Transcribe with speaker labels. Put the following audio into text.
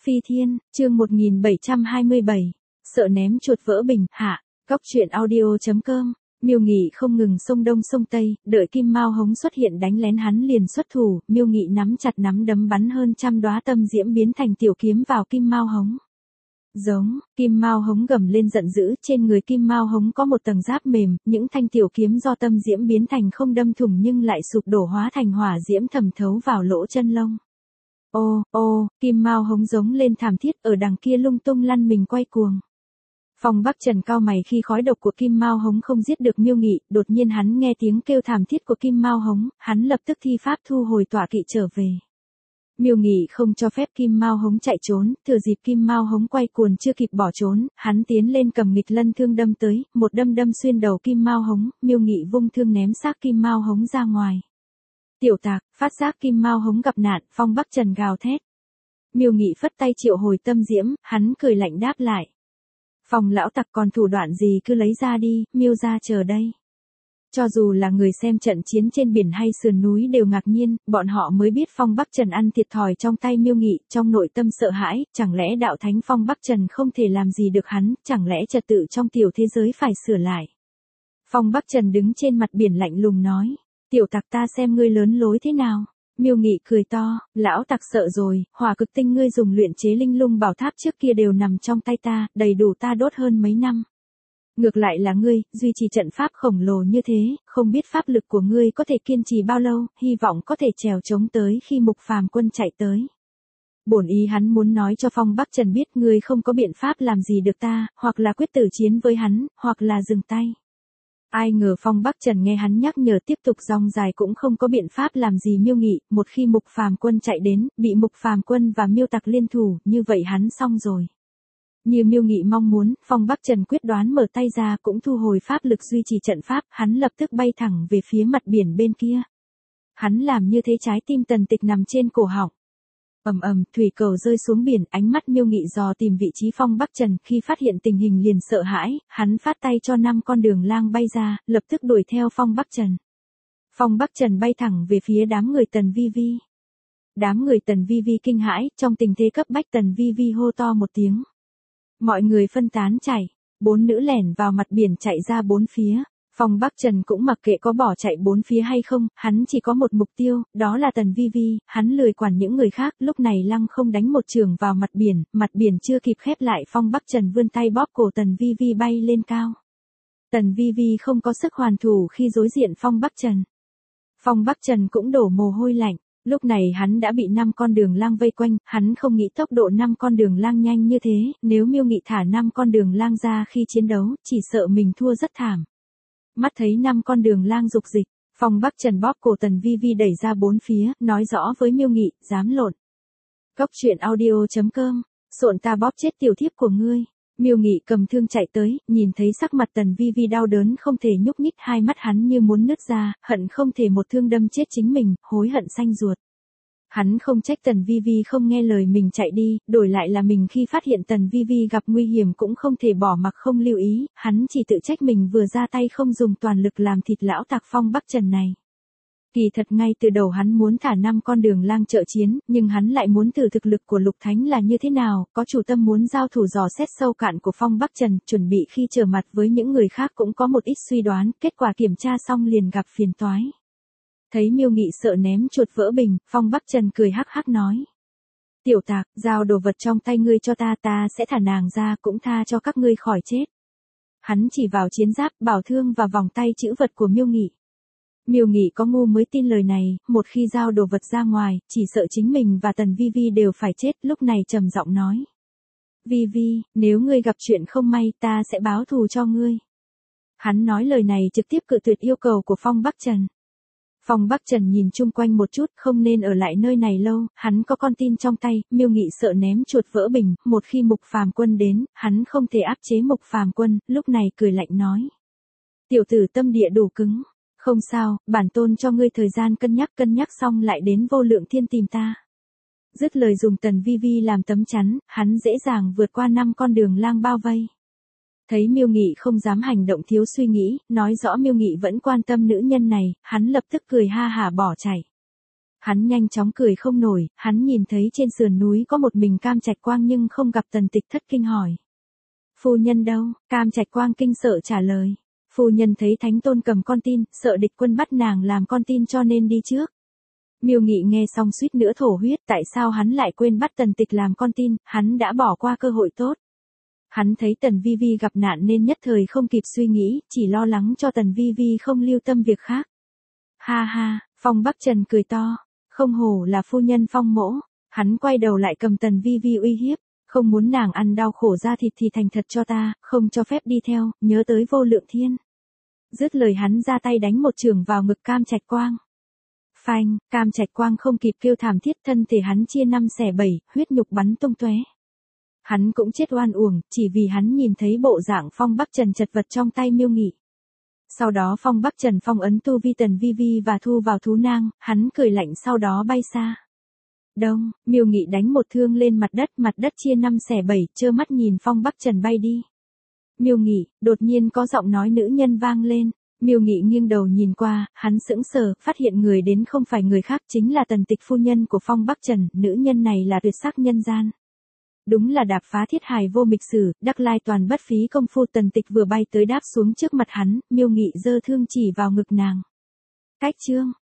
Speaker 1: Phi Thiên, chương 1727. Sợ ném chuột vỡ bình, hạ. Góc truyện audio.com. Miêu Nghị không ngừng xông đông xông tây, đợi Kim Mao Hống xuất hiện đánh lén hắn liền xuất thủ, Miêu Nghị nắm chặt nắm đấm bắn hơn trăm đóa tâm diễm biến thành tiểu kiếm vào Kim Mao Hống. Giống, Kim Mao Hống gầm lên giận dữ, trên người Kim Mao Hống có một tầng giáp mềm, những thanh tiểu kiếm do tâm diễm biến thành không đâm thủng nhưng lại sụp đổ hóa thành hỏa diễm thẩm thấu vào lỗ chân lông. Ô, Kim Mao Hống giống lên thảm thiết, ở đằng kia lung tung lăn mình quay cuồng. Phong Bắc Trần cau mày khi khói độc của Kim Mao Hống không giết được Miêu Nghị, đột nhiên hắn nghe tiếng kêu thảm thiết của Kim Mao Hống, hắn lập tức thi pháp thu hồi tọa kỵ trở về. Miêu Nghị không cho phép Kim Mao Hống chạy trốn, thừa dịp Kim Mao Hống quay cuồng chưa kịp bỏ trốn, hắn tiến lên cầm nghịch lân thương đâm tới, một đâm xuyên đầu Kim Mao Hống, Miêu Nghị vung thương ném xác Kim Mao Hống ra ngoài. Tiểu tạc, phát giác Kim Mao Hống gặp nạn, Phong Bắc Trần gào thét. Miêu Nghị phất tay triệu hồi tâm diễm, hắn cười lạnh đáp lại. Phong lão tặc còn thủ đoạn gì cứ lấy ra đi, Miêu ra chờ đây. Cho dù là người xem trận chiến trên biển hay sườn núi đều ngạc nhiên, bọn họ mới biết Phong Bắc Trần ăn thiệt thòi trong tay Miêu Nghị, trong nội tâm sợ hãi, chẳng lẽ đạo thánh Phong Bắc Trần không thể làm gì được hắn, chẳng lẽ trật tự trong tiểu thế giới phải sửa lại. Phong Bắc Trần đứng trên mặt biển lạnh lùng nói, tiểu tặc ta xem ngươi lớn lối thế nào. Miêu Nghị cười to, lão tặc sợ rồi, hỏa cực tinh ngươi dùng luyện chế linh lung bảo tháp trước kia đều nằm trong tay ta, đầy đủ ta đốt hơn mấy năm. Ngược lại là ngươi, duy trì trận pháp khổng lồ như thế, không biết pháp lực của ngươi có thể kiên trì bao lâu, hy vọng có thể trèo chống tới khi Mục Phàm quân chạy tới. Bổn ý hắn muốn nói cho Phong Bắc Trần biết ngươi không có biện pháp làm gì được ta, hoặc là quyết tử chiến với hắn, hoặc là dừng tay. Ai ngờ Phong Bắc Trần nghe hắn nhắc nhở tiếp tục rong dài cũng không có biện pháp làm gì Miêu Nghị, một khi Mục Phàm quân chạy đến, bị Mục Phàm quân và Miêu Tặc liên thủ, như vậy hắn xong rồi. Như Miêu Nghị mong muốn, Phong Bắc Trần quyết đoán mở tay ra cũng thu hồi pháp lực duy trì trận pháp, hắn lập tức bay thẳng về phía mặt biển bên kia. Hắn làm như thế trái tim Tần Tịch nằm trên cổ họng. Thủy cầu rơi xuống biển, ánh mắt Miêu Nghị dò tìm vị trí Phong Bắc Trần, khi phát hiện tình hình liền sợ hãi, hắn phát tay cho 5 con đường lang bay ra, lập tức đuổi theo Phong Bắc Trần. Phong Bắc Trần bay thẳng về phía đám người Tần Vi Vi. Đám người Tần Vi Vi kinh hãi, trong tình thế cấp bách Tần Vi Vi hô to một tiếng. Mọi người phân tán chạy, 4 nữ lẻn vào mặt biển chạy ra 4 phía. Phong Bắc Trần cũng mặc kệ có bỏ chạy 4 phía hay không, hắn chỉ có một mục tiêu, đó là Tần Vi Vi, hắn lười quản những người khác, lúc này lăng không đánh một trường vào mặt biển chưa kịp khép lại Phong Bắc Trần vươn tay bóp cổ Tần Vi Vi bay lên cao. Tần Vi Vi không có sức hoàn thủ khi đối diện Phong Bắc Trần. Phong Bắc Trần cũng đổ mồ hôi lạnh. Lúc này hắn đã bị 5 con đường lang vây quanh, hắn không nghĩ tốc độ 5 con đường lang nhanh như thế, nếu Miêu Nghị thả 5 con đường lang ra khi chiến đấu, chỉ sợ mình thua rất thảm. Mắt thấy 5 con đường lang dục dịch, Phong Bắc Trần bóp cổ Tần Vi Vi đẩy ra 4 phía, nói rõ với Miêu Nghị, dám lộn. Góc truyện audio.com, xộn ta bóp chết tiểu thiếp của ngươi. Miêu Nghị cầm thương chạy tới, nhìn thấy sắc mặt Tần Vi Vi đau đớn không thể nhúc nhích, hai mắt hắn như muốn nứt ra, hận không thể một thương đâm chết chính mình, hối hận xanh ruột. Hắn không trách Tần Vi Vi không nghe lời mình chạy đi, đổi lại là mình khi phát hiện Tần Vi Vi gặp nguy hiểm cũng không thể bỏ mặc không lưu ý, hắn chỉ tự trách mình vừa ra tay không dùng toàn lực làm thịt lão tặc Phong Bắc Trần này. Kỳ thật ngay từ đầu hắn muốn thả 5 con đường lang trợ chiến, nhưng hắn lại muốn thử thực lực của Lục Thánh là như thế nào, có chủ tâm muốn giao thủ dò xét sâu cạn của Phong Bắc Trần, chuẩn bị khi trở mặt với những người khác cũng có một ít suy đoán, kết quả kiểm tra xong liền gặp phiền toái. Thấy Miêu Nghị sợ ném chuột vỡ bình, Phong Bắc Trần cười hắc hắc nói. Tiểu tạc, giao đồ vật trong tay ngươi cho ta, ta sẽ thả nàng ra cũng tha cho các ngươi khỏi chết. Hắn chỉ vào chiến giáp, bảo thương và vòng tay chữ vật của Miêu Nghị. Miêu Nghị có ngu mới tin lời này, một khi giao đồ vật ra ngoài, chỉ sợ chính mình và Tần Vi Vi đều phải chết, lúc này trầm giọng nói. Vi Vi, nếu ngươi gặp chuyện không may ta sẽ báo thù cho ngươi. Hắn nói lời này trực tiếp cự tuyệt yêu cầu của Phong Bắc Trần. Phong Bắc Trần nhìn chung quanh một chút, không nên ở lại nơi này lâu, hắn có con tin trong tay, Miêu Nghị sợ ném chuột vỡ bình, một khi Mục Phàm quân đến, hắn không thể áp chế Mục Phàm quân, lúc này cười lạnh nói. Tiểu tử tâm địa đủ cứng. Không sao, bản tôn cho ngươi thời gian cân nhắc xong lại đến Vô Lượng Thiên tìm ta. Dứt lời dùng Tần Vi Vi làm tấm chắn, hắn dễ dàng vượt qua 5 con đường lang bao vây. Thấy Miêu Nghị không dám hành động thiếu suy nghĩ, nói rõ Miêu Nghị vẫn quan tâm nữ nhân này, hắn lập tức cười ha hả bỏ chạy. Hắn nhanh chóng cười không nổi, hắn nhìn thấy trên sườn núi có một mình Cam Trạch Quang nhưng không gặp Tần Tịch, thất kinh hỏi. Phu nhân đâu? Cam Trạch Quang kinh sợ trả lời. Phu nhân thấy Thánh Tôn cầm con tin, sợ địch quân bắt nàng làm con tin cho nên đi trước. Miêu Nghị nghe xong suýt nữa thổ huyết, tại sao hắn lại quên bắt Tần Tịch làm con tin, hắn đã bỏ qua cơ hội tốt. Hắn thấy Tần Vi Vi gặp nạn nên nhất thời không kịp suy nghĩ, chỉ lo lắng cho Tần Vi Vi không lưu tâm việc khác. Ha ha, Phong Bắc Trần cười to, không hổ là phu nhân Phong mỗ. Hắn quay đầu lại cầm Tần Vi Vi uy hiếp, không muốn nàng ăn đau khổ ra thịt thì thành thật cho ta, không cho phép đi theo, nhớ tới Vô Lượng Thiên. Dứt lời hắn ra tay đánh một chưởng vào ngực Cam Trạch Quang. Phanh, Cam Trạch Quang không kịp kêu thảm thiết, thân thể hắn chia 5/7, huyết nhục bắn tung tóe. Hắn cũng chết oan uổng, chỉ vì hắn nhìn thấy bộ dạng Phong Bắc Trần chật vật trong tay Miêu Nghị. Sau đó Phong Bắc Trần phong ấn tu vi Tần Vi Vi và thu vào thú nang, hắn cười lạnh sau đó bay xa. Đông, Miêu Nghị đánh một thương lên mặt đất chia 5/7, trơ mắt nhìn Phong Bắc Trần bay đi. Miêu Nghị, đột nhiên có giọng nói nữ nhân vang lên. Miêu Nghị nghiêng đầu nhìn qua, hắn sững sờ, phát hiện người đến không phải người khác chính là Tần Tịch phu nhân của Phong Bắc Trần, nữ nhân này là tuyệt sắc nhân gian. Đúng là đạp phá thiết hài vô mịch sử, đắc lai toàn bất phí công phu. Tần Tịch vừa bay tới đáp xuống trước mặt hắn, Miêu Nghị giơ thương chỉ vào ngực nàng. Cách chương